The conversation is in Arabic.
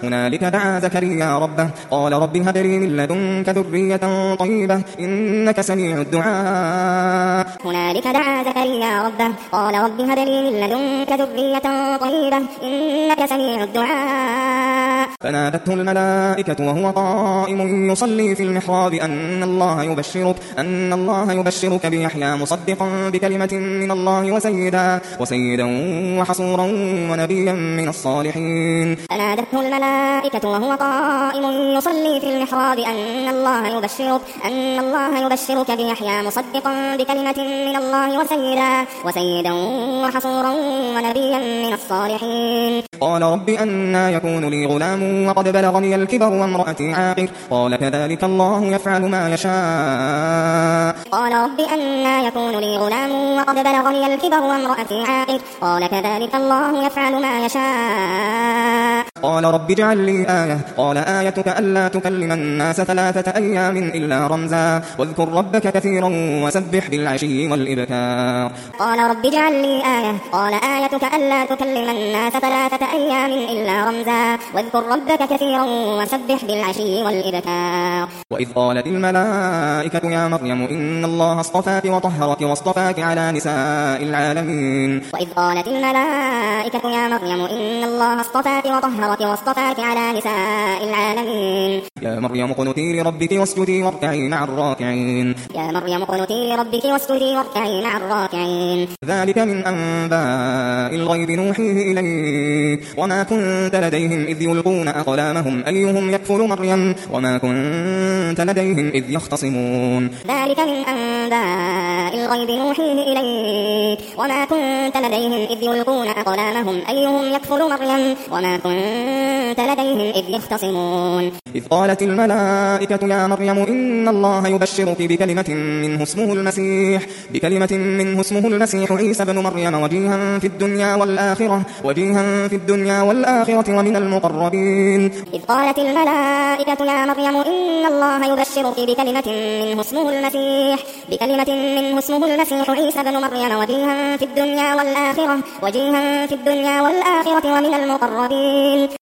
هنالك دعا زكريا ربه قال رب هب لي من لدنك ذرية طيبة إنك سميع الدعاء. هنالك دعا زكريا ربه قال رب هب لي من لدنك ذرية طيبة إنك سميع الدعاء. فنادته الملائكة وهو قائم يصلي في المحراب أن الله يبشرك بيحيى مصدقا بكلمة من الله وسيدا وحصورا ونبيا من الصالحين. فنادته الملائكة وهو قائم يصلي في المحراب أن الله يبشرك بيحيى مصدقا بكلمة من الله وسيدا وحصورا ونبيا من الصالحين. قال رب أنى يكون لي غلام وقد بلغني الكبر وامرأتي عاقر قال كذلك الله يفعل ما يشاء. قال رب أنى يكون لي غلام وقد بلغني الكبر وامرأتي عاقر قال كذلك الله يفعل ما يشاء. قال رب اجعل لي آية قال آيتك ألا تكلم الناس 3 أيام إلا رمزا واذكر ربك كثيرا وسبح بالعشي والإبكار. قال رب اجعل لي آية قال آيتك ألا تكلم الناس 3 أيام إلا رمزا واذكر ربك كثيرا وسبح بالعشي والإبكار. وإذ قالت الملائكة يا مريم إن الله اصطفاك وطهرك واصطفاك على نساء العالمين. وإذ قالت الملائكة يا مريم إن الله اصطفاك وطهرك واصطفاك على نساء العالمين. يا مريم اقنتي لربك واسجدي واركعي مع الراكعين. يا مريم اقنتي لربك واسجدي واركعي مع الراكعين. ذلك من أنباء الغيب نوحيه إليك وما كنت لديهم إذ يلقون أقلامهم أيهم يكفل مريم وما كنت لديهم إذ يختصمون. ذلك من أنباء الغيب نوحيه إليك وما كنت لديهم إذ يلقون أقلامهم أيهم يكفل مريم وما كنت لديهم إذ يختصمون. إذ قالت الملائكة يا مريم إن الله يبشرك بكلمة منه اسمه المسيح عيسى بن مريم وجيها في الدنيا والآخرة ومن المقربين. إذ قالت الملائكة يا مريم إن الله يبشرك بكلمة منه اسمه المسيح عيسى بن مريم وجيها في الدنيا والآخرة ومن المقربين.